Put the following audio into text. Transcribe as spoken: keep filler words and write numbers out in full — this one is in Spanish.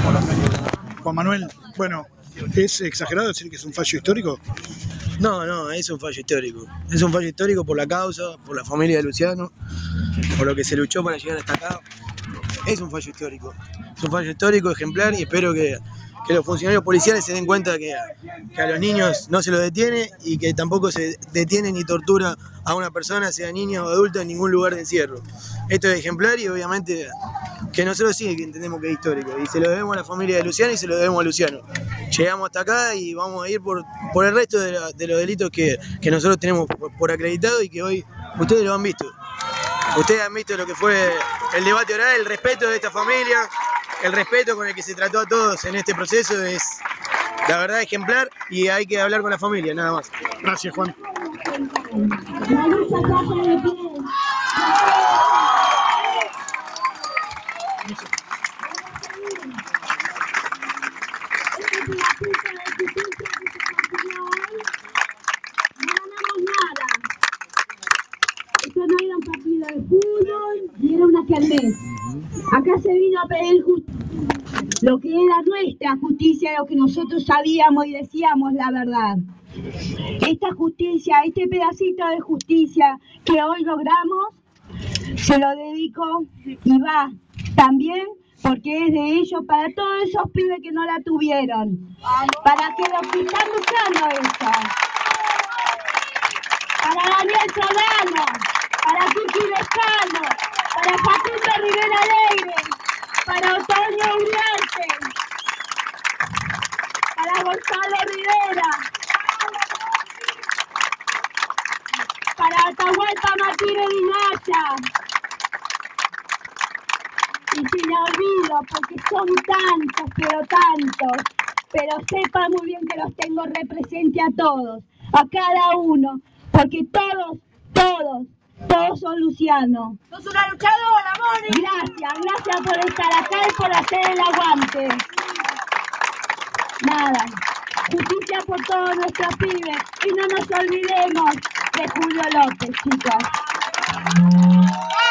por los medios. Juan Manuel, bueno, ¿es exagerado decir que es un fallo histórico? No, no, es un fallo histórico. Es un fallo histórico por la causa, por la familia de Luciano, por lo que se luchó para llegar hasta acá. Es un fallo histórico. Es un fallo histórico, ejemplar, y espero que, que los funcionarios policiales se den cuenta que, que a los niños no se los detiene y que tampoco se detiene ni tortura a una persona, sea niño o adulto, en ningún lugar de encierro. Esto es ejemplar y obviamente que nosotros sí que entendemos que es histórico. Y se lo debemos a la familia de Luciano y se lo debemos a Luciano. Llegamos hasta acá y vamos a ir por, por el resto de, la, de los delitos que, que nosotros tenemos por, por acreditado y que hoy ustedes lo han visto. Ustedes han visto lo que fue el debate oral, el respeto de esta familia, el respeto con el que se trató a todos en este proceso es, la verdad, ejemplar y hay que hablar con la familia, nada más. Gracias, Juan. Esto no era un partido de fútbol, ni era una kermés. Acá se vino a pedir lo que era nuestra justicia, lo que nosotros sabíamos y decíamos la verdad. Esta justicia, este pedacito de justicia que hoy logramos, se lo dedico y va también porque es de ellos para todos esos pibes que no la tuvieron, para que los que están buscando esto, para Daniel Solano, para Kiki Lescano, para Facundo Rivera Alegre, para Otoño Uriarte, para Gonzalo Rivera, para Atahualpa Martínez Dinacha. Y sin olvido, porque son tantos, pero tantos, pero sepan muy bien que los tengo represente a todos, a cada uno, porque todos, todos, todos son Luciano. ¡Sos una luchadora, Moni! Gracias, gracias por estar acá y por hacer el aguante. Nada, justicia por todos nuestros pibes y no nos olvidemos de Julio López, chicos.